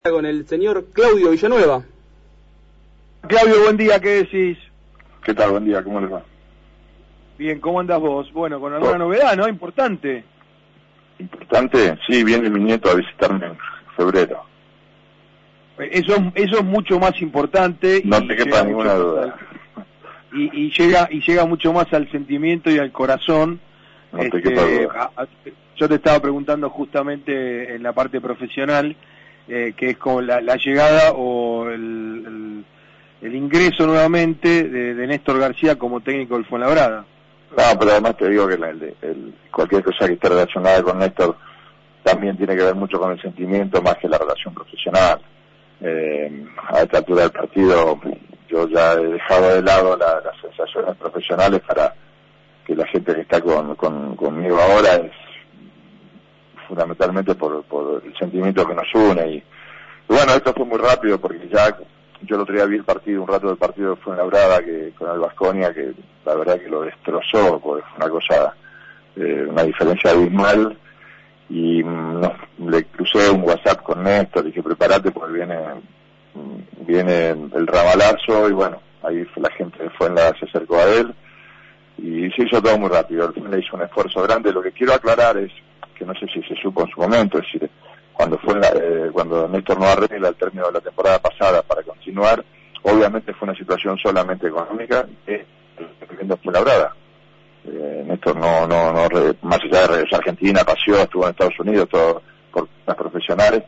Con el señor Claudio Villanueva. Claudio, buen día, ¿qué decís? ¿Qué tal? Buen día, ¿cómo les va? Bien, ¿cómo andás vos? Bueno, con alguna novedad, ¿no? Importante. ¿Importante? Sí, viene mi nieto a visitarme en febrero. Eso es mucho más importante. No te quepa ninguna duda. Y llega mucho más al sentimiento y al corazón. No te quepa duda. Yo te estaba preguntando justamente en la parte profesional, que es como la llegada o el ingreso nuevamente de Néstor García como técnico del Fuenlabrada. No, pero además te digo que cualquier cosa que esté relacionada con Néstor también tiene que ver mucho con el sentimiento más que la relación profesional. A esta altura del partido yo ya he dejado de lado las sensaciones profesionales para que la gente que está conmigo ahora es fundamentalmente por el sentimiento que nos une y bueno, esto fue muy rápido porque ya yo el otro día vi un rato del partido de Fuenlabrada con el Baskonia, que la verdad que lo destrozó, porque fue una cosa, una diferencia abismal, y le crucé un WhatsApp con Néstor, dije prepárate porque viene el ramalazo, y bueno, ahí la gente de Fuenlabrada se acercó a él, y se hizo todo muy rápido, el Fuenlabrada hizo un esfuerzo grande. Lo que quiero aclarar es que no sé si se supo en su momento, es decir, cuando Néstor no arregla el término de la temporada pasada para continuar, obviamente fue una situación solamente económica que Fuenlabrada. Néstor no, más allá de regresar a Argentina, paseó, estuvo en Estados Unidos, todo por las profesionales,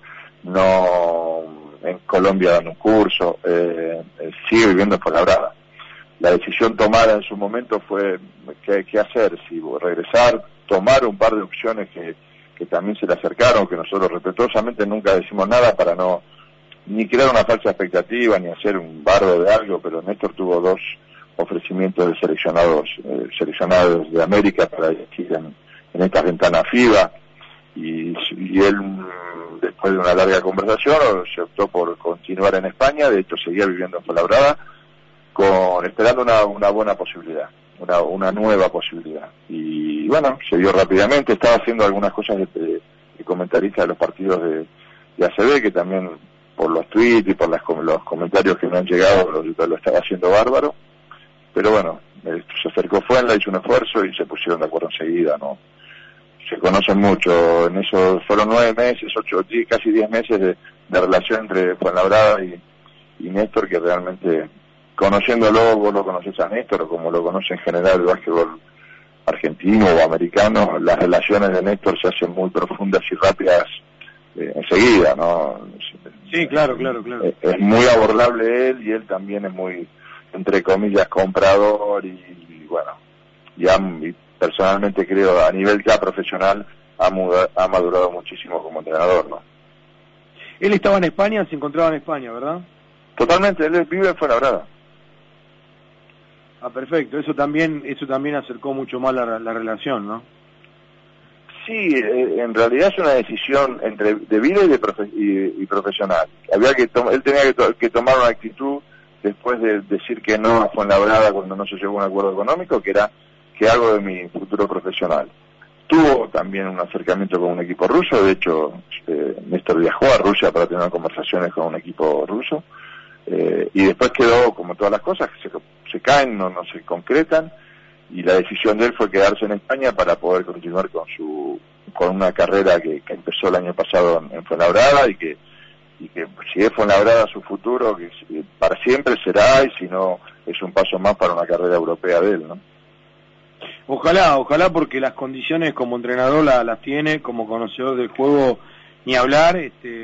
no en Colombia dando un curso, sigue viviendo en Fuenlabrada. La decisión tomada en su momento fue qué hacer, si regresar, tomar un par de opciones que también se le acercaron, que nosotros respetuosamente nunca decimos nada para no ni crear una falsa expectativa ni hacer un bardo de algo, pero Néstor tuvo dos ofrecimientos de seleccionados de América para elegir en estas ventanas FIBA y él, después de una larga conversación, se optó por continuar en España. De hecho seguía viviendo en Fuenlabrada esperando una buena posibilidad, una nueva posibilidad, y bueno, se dio rápidamente. Estaba haciendo algunas cosas de comentarista de los partidos de ACB, que también por los tweets y por los comentarios que me han llegado lo estaba haciendo bárbaro, pero bueno, se acercó Fuenla, hizo un esfuerzo y se pusieron de acuerdo enseguida, ¿no? Se conocen mucho, en eso fueron 9 meses, 8, casi 10 meses de relación entre Fuenlabrada y Néstor, que realmente, conociéndolo, vos lo conocés a Néstor, como lo conoce en general el básquetbol argentino o americano, las relaciones de Néstor se hacen muy profundas y rápidas enseguida, ¿no? Sí, claro. Es muy abordable él, y él también es muy, entre comillas, comprador, y bueno, y personalmente creo, a nivel ya profesional, ha madurado muchísimo como entrenador, ¿no? Él estaba en España, se encontraba en España, ¿verdad? Totalmente, él vive en Fuenlabrada. Ah, perfecto, eso también acercó mucho más la relación, ¿no? Sí, en realidad es una decisión de vida y profesional. Él tenía que tomar una actitud después de decir que no a Fuenlabrada cuando no se llegó a un acuerdo económico, que era ¿qué hago de mi futuro profesional? Tuvo también un acercamiento con un equipo ruso. De hecho, Néstor viajó a Rusia para tener conversaciones con un equipo ruso, y después quedó, como todas las cosas, que se caen, no se concretan, y la decisión de él fue quedarse en España para poder continuar con una carrera que empezó el año pasado en Fuenlabrada, y que si es Fuenlabrada su futuro, que para siempre será, y si no, es un paso más para una carrera europea de él, ¿no? Ojalá, porque las condiciones como entrenador las tiene, como conocedor del juego ni hablar,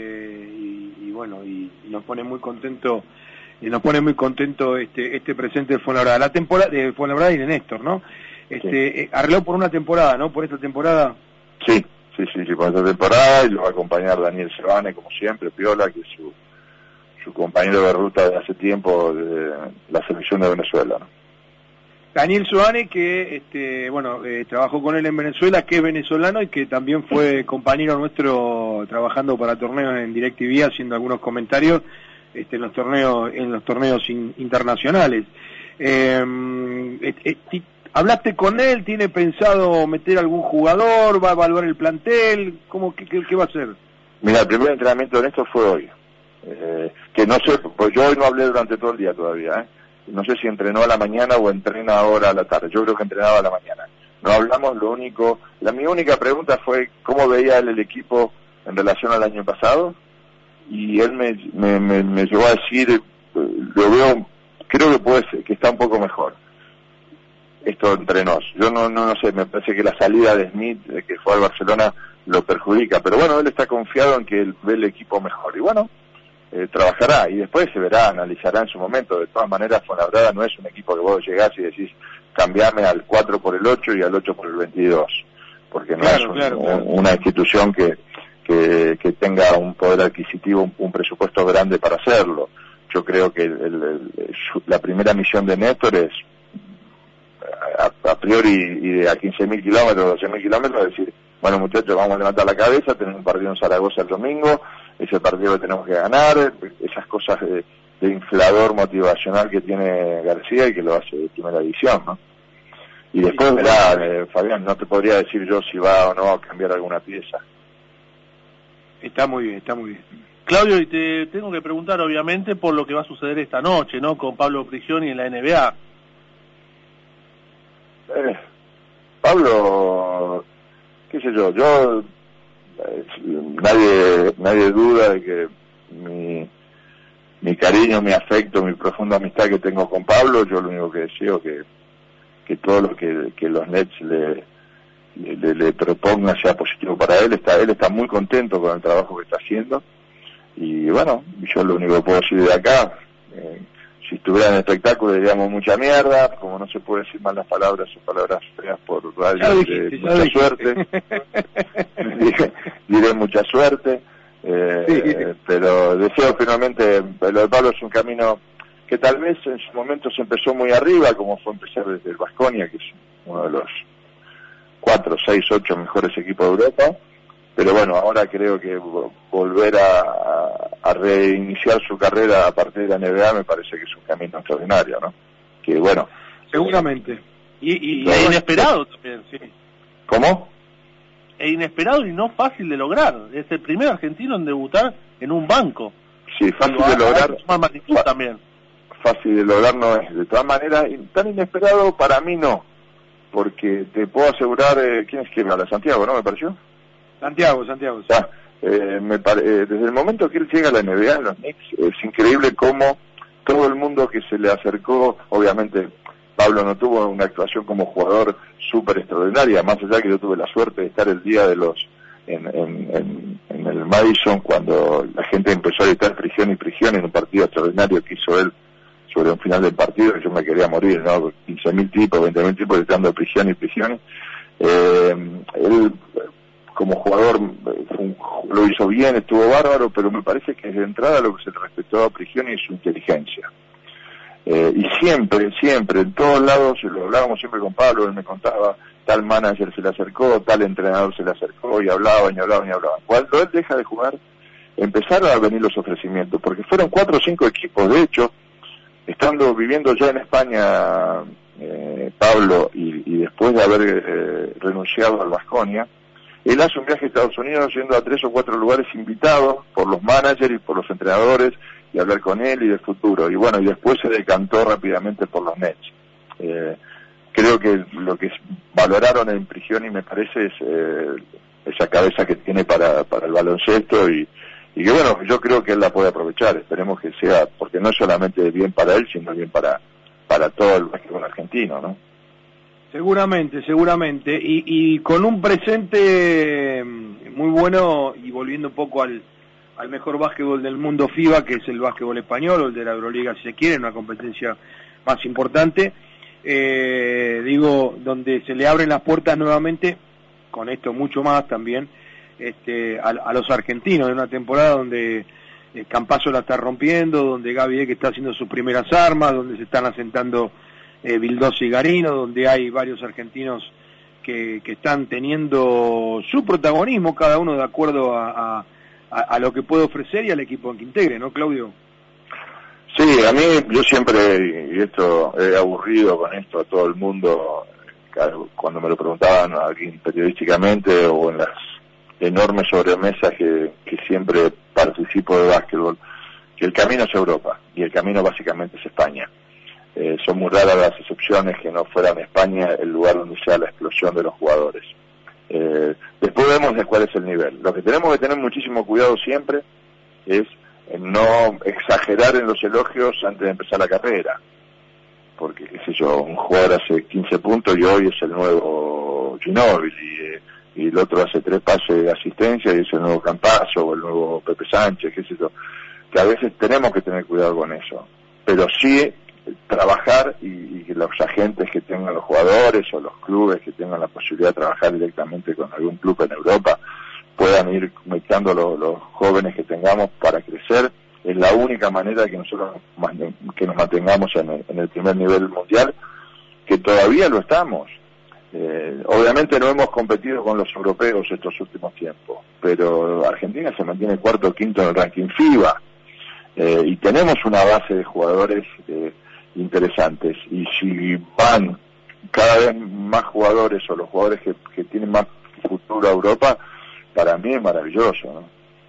y bueno, y nos pone muy contento este presente de Fuenlabrada, la temporada de Fuenlabrada y de Néstor, ¿no? Sí. Arregló por una temporada, ¿no? Por esta temporada. Sí, por esta temporada, y lo va a acompañar Daniel Sebane, como siempre, Piola, que es su compañero de ruta de hace tiempo de la selección de Venezuela, ¿no? Daniel Sebane, que trabajó con él en Venezuela, que es venezolano y que también fue compañero nuestro trabajando para torneos en DirecTV, haciendo algunos comentarios en los torneos internacionales. ¿Hablaste con él? ¿Tiene pensado meter algún jugador? ¿Va a evaluar el plantel? ¿Qué va a hacer? Mira, el primer entrenamiento de Néstor fue hoy. que no sé, pues yo hoy no hablé durante todo el día todavía, no sé si entrenó a la mañana o entrena ahora a la tarde, yo creo que entrenaba a la mañana. No hablamos, mi única pregunta fue cómo veía él el equipo en relación al año pasado, y él me llegó a decir, lo veo, creo que puede ser, que está un poco mejor. Esto entre nos. Yo no sé, me parece que la salida de Smith, que fue al Barcelona, lo perjudica, pero bueno, él está confiado en que él ve el equipo mejor, y bueno, trabajará, y después se verá, analizará en su momento. De todas maneras, Fuenlabrada no es un equipo que vos llegás y decís, cambiame al 4 por el 8 y al 8 por el 22, porque no es una institución que tenga un poder adquisitivo, un presupuesto grande para hacerlo. Yo creo que la primera misión de Néstor es a priori y de a 15.000 kilómetros, 12.000 kilómetros, decir, bueno muchachos, vamos a levantar la cabeza, tenemos un partido en Zaragoza el domingo, ese partido lo tenemos que ganar, esas cosas de inflador motivacional que tiene García y que lo hace de primera división, ¿no? Y después verá, Fabián, no te podría decir yo si va o no a cambiar alguna pieza. Está muy bien, está muy bien. Claudio, y te tengo que preguntar obviamente por lo que va a suceder esta noche, ¿no? Con Pablo Prigioni en la NBA. Pablo, qué sé yo, nadie duda de que mi cariño, mi afecto, mi profunda amistad que tengo con Pablo. Yo lo único que deseo que todo lo que los Nets le proponga sea positivo para él. Él está muy contento con el trabajo que está haciendo, y bueno, yo lo único que puedo decir de acá, si estuviera en el espectáculo diríamos mucha mierda, como no se puede decir malas palabras o palabras feas por radio, mucha suerte. diré mucha suerte, pero deseo finalmente, lo de Pablo es un camino que tal vez en su momento se empezó muy arriba, como fue empezar desde el Baskonia, que es uno de los 4, 6, 8 mejores equipos de Europa, pero bueno, ahora creo que volver a reiniciar su carrera a partir de la NBA me parece que es un camino extraordinario, ¿no? Que bueno, seguramente. Y inesperado también, sí. ¿Cómo? E inesperado y no fácil de lograr. Es el primer argentino en debutar en un banco. Sí, fácil de lograr. También. Fácil de lograr no es. De todas maneras, tan inesperado para mí no. Porque te puedo asegurar, ¿quién es que habla? Santiago, ¿no? ¿Me pareció? Santiago. Desde el momento que él llega a la NBA en los Knicks, es increíble cómo todo el mundo que se le acercó, obviamente Pablo no tuvo una actuación como jugador súper extraordinaria, más allá que yo tuve la suerte de estar el día de en el Madison, cuando la gente empezó a gritar Prigioni en un partido extraordinario que hizo él sobre un final del partido, que yo me quería morir, ¿no? 15.000 tipos, 20.000 tipos gritando Prigioni. Él como jugador lo hizo bien, estuvo bárbaro, pero me parece que de entrada lo que se le respetó a Prigioni es su inteligencia. Y siempre, en todos lados, lo hablábamos siempre con Pablo, él me contaba, tal manager se le acercó, tal entrenador se le acercó, y hablaban. Cuando él deja de jugar, empezaron a venir los ofrecimientos, porque fueron 4 o 5 equipos, de hecho, viviendo ya en España, Pablo, y después de haber renunciado al Baskonia, él hace un viaje a Estados Unidos yendo a 3 o 4 lugares invitados por los managers y por los entrenadores, y hablar con él y del futuro, y bueno, y después se decantó rápidamente por los Nets. Creo que lo que valoraron en Prigioni, me parece, es esa cabeza que tiene para el baloncesto, y que bueno, yo creo que él la puede aprovechar. Esperemos que sea, porque no es solamente bien para él, sino bien para todo el básquetbol argentino, ¿no? Seguramente, y con un presente muy bueno, y volviendo un poco al mejor básquetbol del mundo FIBA, que es el básquetbol español, o el de la Euroliga si se quiere, una competencia más importante, donde se le abren las puertas nuevamente, con esto mucho más también, a los argentinos, en una temporada donde Campazzo la está rompiendo, donde Gaby que está haciendo sus primeras armas, donde se están asentando Vildosa y Garino, donde hay varios argentinos que están teniendo su protagonismo, cada uno de acuerdo a lo que puede ofrecer y al equipo que integre, ¿no, Claudio? Sí, a mí, yo siempre, y esto he aburrido con esto a todo el mundo, cuando me lo preguntaban aquí periodísticamente o en las enormes sobremesas que siempre participo de básquetbol, que el camino es Europa, y el camino básicamente es España. Son muy raras las excepciones que no fueran España el lugar donde sea la explosión de los jugadores. Después vemos de cuál es el nivel. Lo que tenemos que tener muchísimo cuidado siempre es no exagerar en los elogios antes de empezar la carrera, porque qué sé yo, un jugador hace 15 puntos y hoy es el nuevo Ginóbili, y el otro hace 3 pases de asistencia y es el nuevo Campazzo o el nuevo Pepe Sánchez, qué sé yo, que a veces tenemos que tener cuidado con eso, pero sí trabajar y que los agentes que tengan los jugadores o los clubes que tengan la posibilidad de trabajar directamente con algún club en Europa puedan ir metiendo los jóvenes que tengamos para crecer. Es la única manera de que nosotros que nos mantengamos en el primer nivel mundial, que todavía lo estamos. Obviamente no hemos competido con los europeos estos últimos tiempos, pero Argentina se mantiene cuarto o quinto en el ranking FIBA, y tenemos una base de jugadores interesantes, y si van cada vez más jugadores o los jugadores que tienen más futuro a Europa, para mí es maravilloso, ¿no?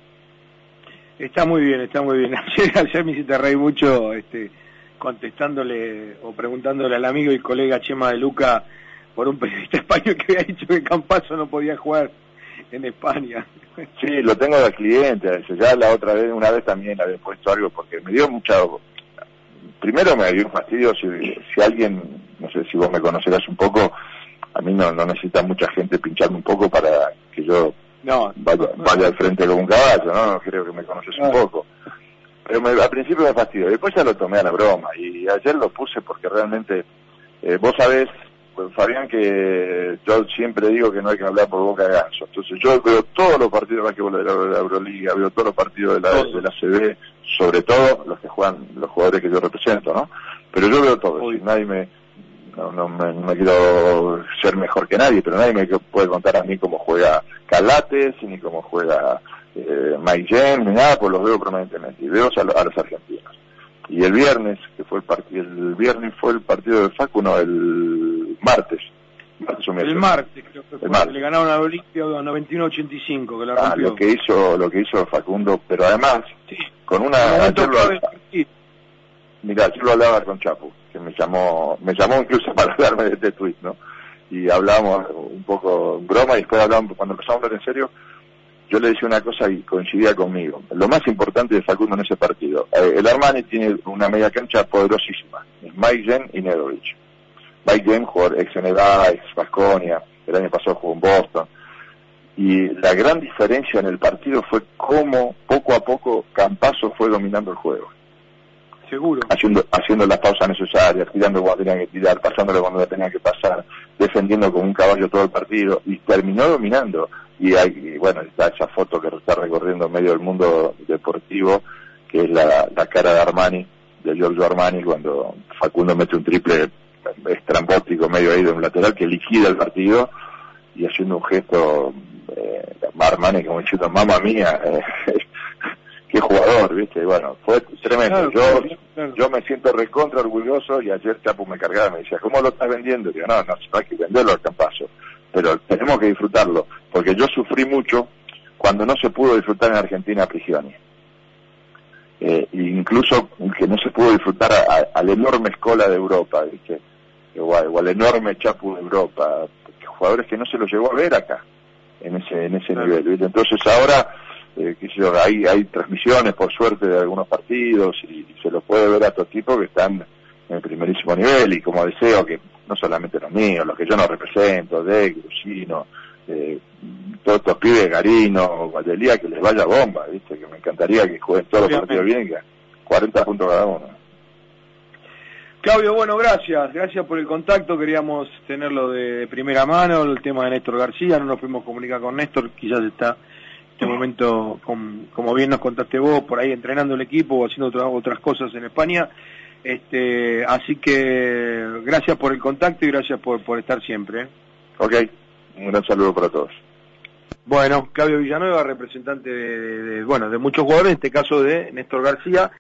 Está muy bien, está muy bien. Ayer me hiciste reír mucho contestándole o preguntándole al amigo y colega Chema de Luca por un periodista español que había dicho que Campazzo no podía jugar en España. Sí, lo tengo de cliente a veces. Ya la otra vez, una vez también había puesto algo porque me dio primero me dio un fastidio si alguien, no sé si vos me conocerás un poco, a mí no necesita mucha gente pincharme un poco para que yo vaya al frente como un caballo, ¿no? Creo que me conoces un poco. Pero al principio me fastidió, después ya lo tomé a la broma, y ayer lo puse porque realmente, vos sabés, Fabián, que yo siempre digo que no hay que hablar por boca de ganso. Entonces yo veo todos los partidos de básquetbol de la Euroliga, veo todos los partidos de la CB, sobre todo los que juegan los jugadores que yo represento, ¿no? Pero yo veo todo, nadie no me quiero ser mejor que nadie, pero nadie me puede contar a mí cómo juega Calates, ni cómo juega Mike James, ni nada, pues los veo permanentemente, y veo a los argentinos. Y el viernes, que fue el viernes fue el partido de Facu, no, el martes el martes, creo que fue, le ganaron a Olimpia 91-85, que la rompió. Lo que hizo Facundo, pero además, con una... Mirá, yo lo hablaba con Chapu, que me llamó incluso para hablarme de este tweet, ¿no? Y hablábamos un poco en broma, y después hablábamos, cuando empezamos a hablar en serio, yo le decía una cosa y coincidía conmigo. Lo más importante de Facundo en ese partido, el Armani tiene una media cancha poderosísima, es Mike James y Nedovic. Mike James, jugador ex NBA, ex Baskonia, el año pasado jugó en Boston, y la gran diferencia en el partido fue cómo poco a poco Campazzo fue dominando el juego. Seguro. Haciendo las pausas necesarias, tirando cuando tenía que tirar, pasándole cuando tenía que pasar, defendiendo como un caballo todo el partido, y terminó dominando. Y bueno, está esa foto que está recorriendo medio del mundo deportivo, que es la cara de Armani, de Giorgio Armani, cuando Facundo mete un triple estrambótico medio ahí de un lateral que liquida el partido, y haciendo un gesto Armani como diciendo, mamma mía, qué jugador, ¿viste? Y bueno, fue tremendo. Claro, yo me siento recontra orgulloso, y ayer Chapu me cargaba y me decía, ¿cómo lo estás vendiendo? Y digo, no hay que venderlo al Campazzo, pero tenemos que disfrutarlo, porque yo sufrí mucho cuando no se pudo disfrutar en Argentina a Prigioni. Incluso que no se pudo disfrutar al enorme Escola de Europa, ¿viste? O al enorme Chapu de Europa, jugadores que no se los llegó a ver acá, en ese nivel, ¿viste? Entonces ahora... hay transmisiones por suerte de algunos partidos, y se los puede ver a estos tipos que están en el primerísimo nivel, y como deseo que no solamente los míos, los que yo no represento, de Grusino, todos estos pibes, Garino, Valdelía, que les vaya bomba, ¿viste? Que me encantaría que jueguen todos los partidos bien, que 40 puntos cada uno. Claudio, bueno, gracias por el contacto, queríamos tenerlo de primera mano, el tema de Néstor García, no nos pudimos comunicar con Néstor, quizás está en este momento, como bien nos contaste vos, por ahí entrenando el equipo o haciendo otras cosas en España, así que gracias por el contacto y gracias por estar siempre. Ok, un gran saludo para todos. Bueno, Claudio Villanueva, representante de muchos jugadores, en este caso de Néstor García.